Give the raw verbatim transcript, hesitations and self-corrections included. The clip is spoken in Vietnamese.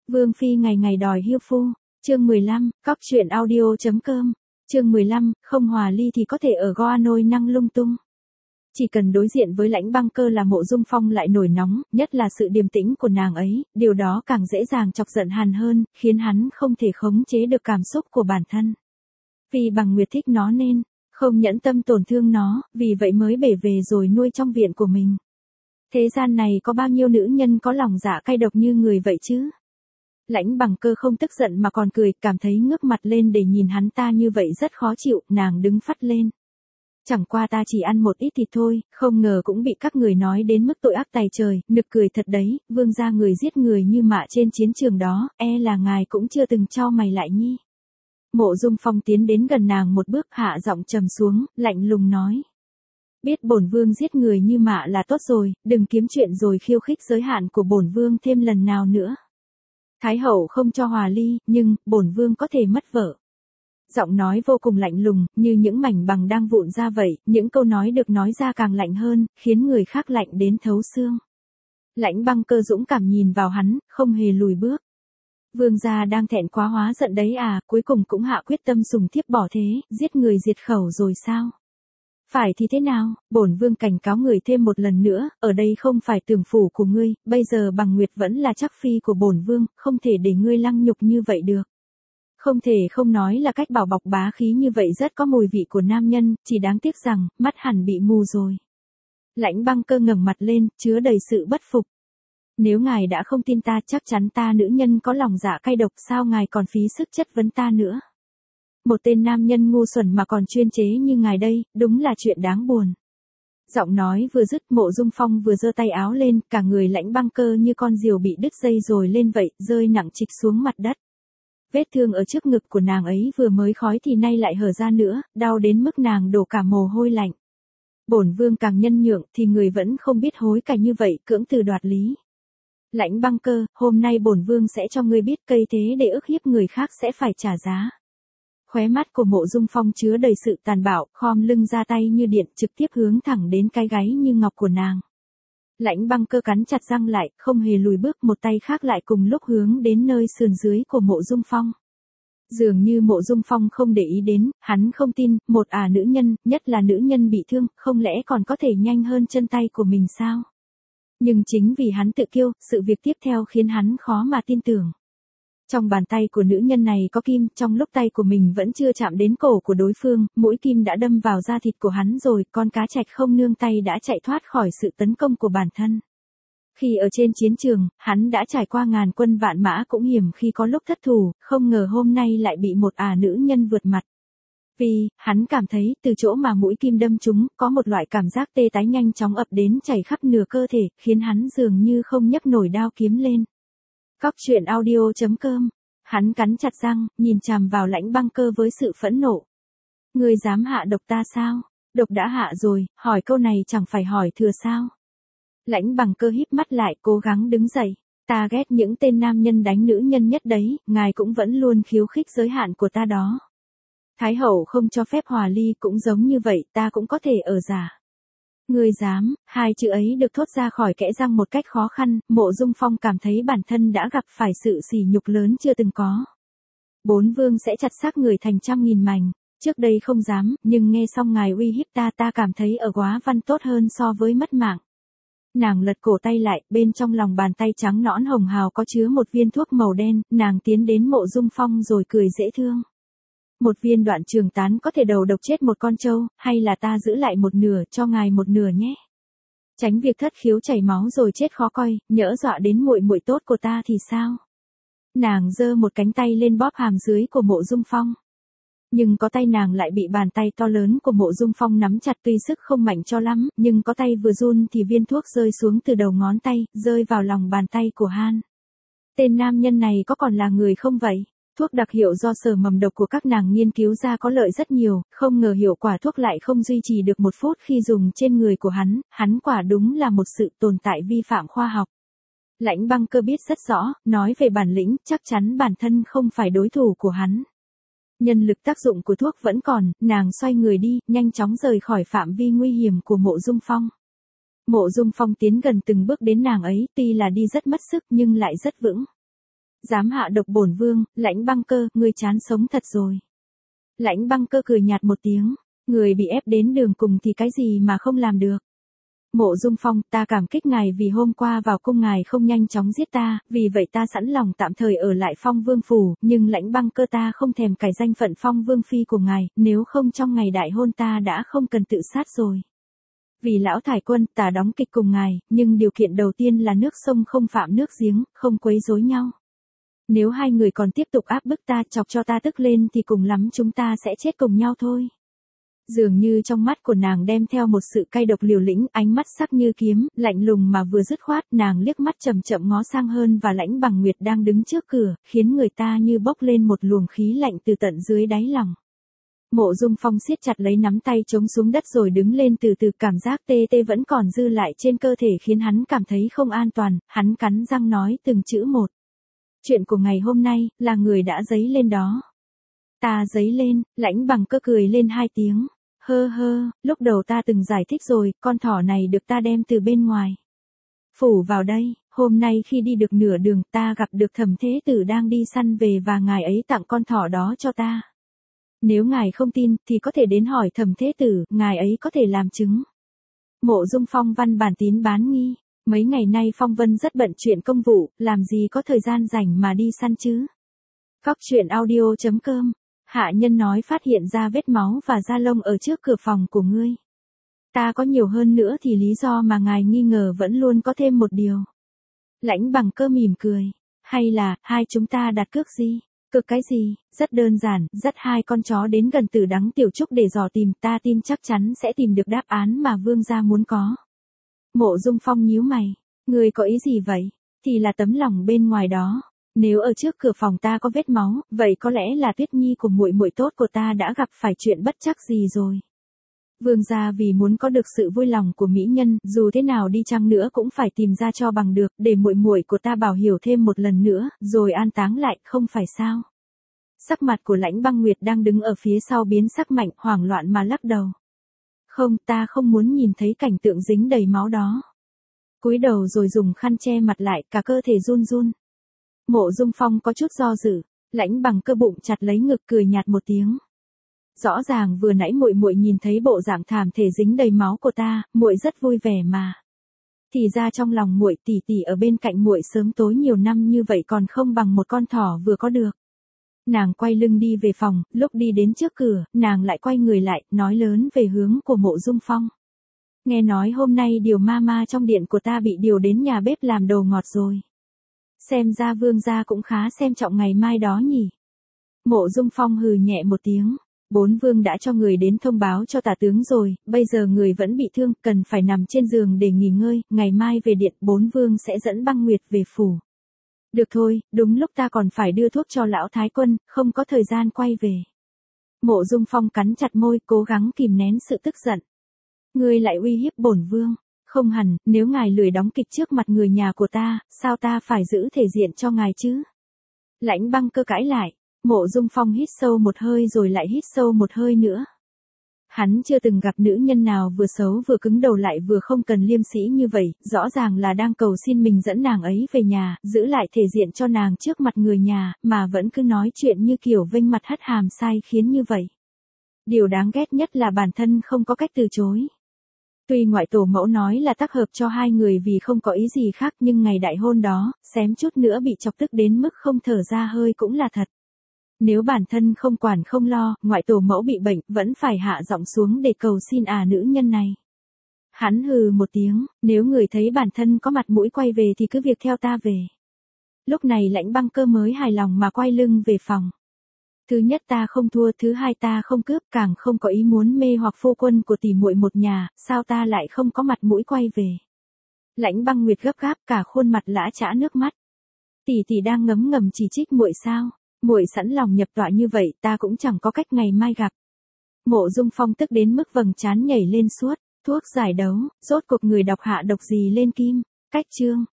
Vương phi ngày ngày đòi hiêu phu, chương mười lăm, cóc truyện audio.com, chương mười lăm, không hòa ly thì có thể ở goa nôi năng lung tung. Chỉ cần đối diện với Lãnh Băng Cơ là Mộ Dung Phong lại nổi nóng, nhất là sự điềm tĩnh của nàng ấy, điều đó càng dễ dàng chọc giận hắn hơn, khiến hắn không thể khống chế được cảm xúc của bản thân. Vì bằng Nguyệt thích nó nên không nhẫn tâm tổn thương nó, vì vậy mới bể về rồi nuôi trong viện của mình. Thế gian này có bao nhiêu nữ nhân có lòng dạ cay độc như người vậy chứ? Lãnh Bằng Cơ không tức giận mà còn cười, cảm thấy ngước mặt lên để nhìn hắn ta như vậy rất khó chịu, nàng đứng phắt lên. Chẳng qua ta chỉ ăn một ít thịt thôi, không ngờ cũng bị các người nói đến mức tội ác tày trời, nực cười thật đấy, vương gia người giết người như mạ trên chiến trường đó, e là ngài cũng chưa từng trao mày lại nhi. Mộ Dung Phong tiến đến gần nàng một bước, hạ giọng trầm xuống, lạnh lùng nói. Biết bổn vương giết người như mạ là tốt rồi, đừng kiếm chuyện rồi khiêu khích giới hạn của bổn vương thêm lần nào nữa. Thái hậu không cho hòa ly, nhưng bổn vương có thể mất vợ. Giọng nói vô cùng lạnh lùng, như những mảnh bằng đang vụn ra vậy, những câu nói được nói ra càng lạnh hơn, khiến người khác lạnh đến thấu xương. Lãnh Băng Cơ dũng cảm nhìn vào hắn, không hề lùi bước. Vương gia đang thẹn quá hóa giận đấy à, cuối cùng cũng hạ quyết tâm sùng thiếp bỏ thế, giết người diệt khẩu rồi sao? Phải thì thế nào, bổn vương cảnh cáo người thêm một lần nữa, ở đây không phải tường phủ của ngươi, bây giờ Bằng Nguyệt vẫn là chắc phi của bổn vương, không thể để ngươi lăng nhục như vậy được. Không thể không nói là cách bảo bọc bá khí như vậy rất có mùi vị của nam nhân, chỉ đáng tiếc rằng, mắt hẳn bị mù rồi. Lãnh Băng Cơ ngẩng mặt lên, chứa đầy sự bất phục. Nếu ngài đã không tin ta, chắc chắn ta nữ nhân có lòng dạ cay độc, sao ngài còn phí sức chất vấn ta nữa. Một tên nam nhân ngu xuẩn mà còn chuyên chế như ngài đây, đúng là chuyện đáng buồn. Giọng nói vừa dứt, Mộ Dung Phong vừa giơ tay áo lên, cả người Lãnh Băng Cơ như con diều bị đứt dây rồi lên vậy, rơi nặng trịch xuống mặt đất. Vết thương ở trước ngực của nàng ấy vừa mới khói thì nay lại hở ra nữa, đau đến mức nàng đổ cả mồ hôi lạnh. Bổn vương càng nhân nhượng thì người vẫn không biết hối cải như vậy, cưỡng từ đoạt lý. Lãnh Băng Cơ, hôm nay bổn vương sẽ cho ngươi biết cây thế để ức hiếp người khác sẽ phải trả giá. Khóe mắt của Mộ Dung Phong chứa đầy sự tàn bạo, khom lưng ra tay như điện, trực tiếp hướng thẳng đến cái gáy như ngọc của nàng. Lãnh Băng Cơ cắn chặt răng lại, không hề lùi bước, một tay khác lại cùng lúc hướng đến nơi sườn dưới của Mộ Dung Phong. Dường như Mộ Dung Phong không để ý đến, hắn không tin, một ả nữ nhân, nhất là nữ nhân bị thương, không lẽ còn có thể nhanh hơn chân tay của mình sao? Nhưng chính vì hắn tự kiêu, sự việc tiếp theo khiến hắn khó mà tin tưởng. Trong bàn tay của nữ nhân này có kim, trong lúc tay của mình vẫn chưa chạm đến cổ của đối phương, mũi kim đã đâm vào da thịt của hắn rồi, con cá trạch không nương tay đã chạy thoát khỏi sự tấn công của bản thân. Khi ở trên chiến trường, hắn đã trải qua ngàn quân vạn mã cũng hiểm khi có lúc thất thủ, không ngờ hôm nay lại bị một ả nữ nhân vượt mặt. Vì, hắn cảm thấy, từ chỗ mà mũi kim đâm trúng, có một loại cảm giác tê tái nhanh chóng ập đến chảy khắp nửa cơ thể, khiến hắn dường như không nhấc nổi đao kiếm lên. Cóc truyện audio.com, hắn cắn chặt răng, nhìn chằm vào Lãnh Băng Cơ với sự phẫn nộ. Ngươi dám hạ độc ta sao? Độc đã hạ rồi, hỏi câu này chẳng phải hỏi thừa sao? Lãnh Bằng Cơ híp mắt lại, cố gắng đứng dậy. Ta ghét những tên nam nhân đánh nữ nhân nhất đấy, ngài cũng vẫn luôn khiêu khích giới hạn của ta đó. Thái hậu không cho phép hòa ly cũng giống như vậy, ta cũng có thể ở giả. Ngươi dám, hai chữ ấy được thốt ra khỏi kẽ răng một cách khó khăn, Mộ Dung Phong cảm thấy bản thân đã gặp phải sự sỉ nhục lớn chưa từng có. Bốn vương sẽ chặt xác người thành trăm nghìn mảnh, trước đây không dám, nhưng nghe xong ngài uy hiếp ta ta cảm thấy ở Góa Văn tốt hơn so với mất mạng. Nàng lật cổ tay lại, bên trong lòng bàn tay trắng nõn hồng hào có chứa một viên thuốc màu đen, nàng tiến đến Mộ Dung Phong rồi cười dễ thương. Một viên Đoạn Trường Tán có thể đầu độc chết một con trâu, hay là ta giữ lại một nửa, cho ngài một nửa nhé. Tránh việc thất khiếu chảy máu rồi chết khó coi, nhỡ dọa đến muội muội tốt của ta thì sao? Nàng giơ một cánh tay lên bóp hàm dưới của Mộ Dung Phong. Nhưng có tay nàng lại bị bàn tay to lớn của Mộ Dung Phong nắm chặt, tuy sức không mạnh cho lắm, nhưng có tay vừa run thì viên thuốc rơi xuống từ đầu ngón tay, rơi vào lòng bàn tay của Han. Tên nam nhân này có còn là người không vậy? Thuốc đặc hiệu do sở mầm độc của các nàng nghiên cứu ra có lợi rất nhiều, không ngờ hiệu quả thuốc lại không duy trì được một phút khi dùng trên người của hắn, hắn quả đúng là một sự tồn tại vi phạm khoa học. Lãnh Băng Cơ biết rất rõ, nói về bản lĩnh, chắc chắn bản thân không phải đối thủ của hắn. Nhân lực tác dụng của thuốc vẫn còn, nàng xoay người đi, nhanh chóng rời khỏi phạm vi nguy hiểm của Mộ Dung Phong. Mộ Dung Phong tiến gần từng bước đến nàng ấy, tuy là đi rất mất sức nhưng lại rất vững. Dám hạ độc bổn vương, Lãnh Băng Cơ, ngươi chán sống thật rồi. Lãnh Băng Cơ cười nhạt một tiếng, người bị ép đến đường cùng thì cái gì mà không làm được. Mộ Dung Phong, ta cảm kích ngài vì hôm qua vào cung ngài không nhanh chóng giết ta, vì vậy ta sẵn lòng tạm thời ở lại Phong Vương phủ, nhưng Lãnh Băng Cơ ta không thèm cải danh phận Phong Vương phi của ngài, nếu không trong ngày đại hôn ta đã không cần tự sát rồi. Vì lão Thái Quân, ta đóng kịch cùng ngài, nhưng điều kiện đầu tiên là nước sông không phạm nước giếng, không quấy rối nhau. Nếu hai người còn tiếp tục áp bức ta, chọc cho ta tức lên thì cùng lắm chúng ta sẽ chết cùng nhau thôi. Dường như trong mắt của nàng đem theo một sự cay độc liều lĩnh, ánh mắt sắc như kiếm, lạnh lùng mà vừa dứt khoát, nàng liếc mắt chậm chậm ngó sang Hơn và Lãnh Bằng Nguyệt đang đứng trước cửa, khiến người ta như bốc lên một luồng khí lạnh từ tận dưới đáy lòng. Mộ Dung Phong siết chặt lấy nắm tay chống xuống đất rồi đứng lên từ từ, cảm giác tê tê vẫn còn dư lại trên cơ thể khiến hắn cảm thấy không an toàn, hắn cắn răng nói từng chữ một. Chuyện của ngày hôm nay, là người đã dấy lên đó. Ta dấy lên, Lãnh Bằng Cơ cười lên hai tiếng. Hơ hơ, lúc đầu ta từng giải thích rồi, con thỏ này được ta đem từ bên ngoài phủ vào đây, hôm nay khi đi được nửa đường ta gặp được Thẩm Thế Tử đang đi săn về và ngài ấy tặng con thỏ đó cho ta. Nếu ngài không tin thì có thể đến hỏi Thẩm Thế Tử, ngài ấy có thể làm chứng. Mộ Dung Phong văn bản tín bán nghi, mấy ngày nay Phong Vân rất bận chuyện công vụ, làm gì có thời gian rảnh mà đi săn chứ. Cóc truyện audio chấm com. Hạ nhân nói phát hiện ra vết máu và da lông ở trước cửa phòng của ngươi. Ta có nhiều hơn nữa thì lý do mà ngài nghi ngờ vẫn luôn có thêm một điều. Lãnh Bằng Cơ mỉm cười. Hay là, hai chúng ta đặt cược gì? Cược cái gì? Rất đơn giản, dắt hai con chó đến gần Tử Đắng Tiểu Trúc để dò tìm, ta tin chắc chắn sẽ tìm được đáp án mà vương gia muốn có. Mộ Dung Phong nhíu mày. Ngươi có ý gì vậy? Thì là tấm lòng bên ngoài đó. Nếu ở trước cửa phòng ta có vết máu, vậy có lẽ là Tuyết Nhi của muội muội tốt của ta đã gặp phải chuyện bất trắc gì rồi. Vương gia vì muốn có được sự vui lòng của mỹ nhân, dù thế nào đi chăng nữa cũng phải tìm ra cho bằng được, để muội muội của ta bảo hiểu thêm một lần nữa, rồi an táng lại, không phải sao? Sắc mặt của Lãnh Băng Nguyệt đang đứng ở phía sau biến sắc mạnh, hoảng loạn mà lắc đầu. Không, ta không muốn nhìn thấy cảnh tượng dính đầy máu đó. Cúi đầu rồi dùng khăn che mặt lại, cả cơ thể run run. Mộ Dung Phong có chút do dự, Lãnh Bằng Cơ bụng chặt lấy ngực cười nhạt một tiếng. Rõ ràng vừa nãy muội muội nhìn thấy bộ dạng thảm thể dính đầy máu của ta, muội rất vui vẻ mà. Thì ra trong lòng muội tỷ tỷ ở bên cạnh muội sớm tối nhiều năm như vậy còn không bằng một con thỏ vừa có được. Nàng quay lưng đi về phòng, lúc đi đến trước cửa, nàng lại quay người lại, nói lớn về hướng của Mộ Dung Phong. Nghe nói hôm nay điều ma ma trong điện của ta bị điều đến nhà bếp làm đồ ngọt rồi. Xem ra vương gia cũng khá xem trọng ngày mai đó nhỉ. Mộ Dung Phong hừ nhẹ một tiếng. Bốn vương đã cho người đến thông báo cho tả tướng rồi, bây giờ người vẫn bị thương, cần phải nằm trên giường để nghỉ ngơi, ngày mai về điện, bốn vương sẽ dẫn Băng Nguyệt về phủ. Được thôi, đúng lúc ta còn phải đưa thuốc cho lão Thái Quân, không có thời gian quay về. Mộ Dung Phong cắn chặt môi, cố gắng kìm nén sự tức giận. Ngươi lại uy hiếp bổn vương. Không hẳn, nếu ngài lười đóng kịch trước mặt người nhà của ta, sao ta phải giữ thể diện cho ngài chứ? Lãnh Băng Cơ cãi lại. Mộ Dung Phong hít sâu một hơi rồi lại hít sâu một hơi nữa. Hắn chưa từng gặp nữ nhân nào vừa xấu vừa cứng đầu lại vừa không cần liêm sĩ như vậy, rõ ràng là đang cầu xin mình dẫn nàng ấy về nhà, giữ lại thể diện cho nàng trước mặt người nhà, mà vẫn cứ nói chuyện như kiểu vênh mặt hất hàm sai khiến như vậy. Điều đáng ghét nhất là bản thân không có cách từ chối. Tuy ngoại tổ mẫu nói là tác hợp cho hai người vì không có ý gì khác, nhưng ngày đại hôn đó, xém chút nữa bị chọc tức đến mức không thở ra hơi cũng là thật. Nếu bản thân không quản không lo, ngoại tổ mẫu bị bệnh, vẫn phải hạ giọng xuống để cầu xin à nữ nhân này. Hắn hừ một tiếng, nếu người thấy bản thân có mặt mũi quay về thì cứ việc theo ta về. Lúc này Lãnh Băng Cơ mới hài lòng mà quay lưng về phòng. Thứ nhất ta không thua, thứ hai ta không cướp, càng không có ý muốn mê hoặc phu quân của tỷ muội một nhà, sao ta lại không có mặt mũi quay về. Lãnh Băng Nguyệt gấp gáp cả khuôn mặt lã chã nước mắt. Tỷ tỷ đang ngấm ngầm chỉ trích muội sao? Muội sẵn lòng nhập tọa như vậy, ta cũng chẳng có cách ngày mai gặp. Mộ Dung Phong tức đến mức vầng trán nhảy lên suốt, thuốc giải đấu, rốt cuộc người đọc hạ độc gì lên kim, cách chương.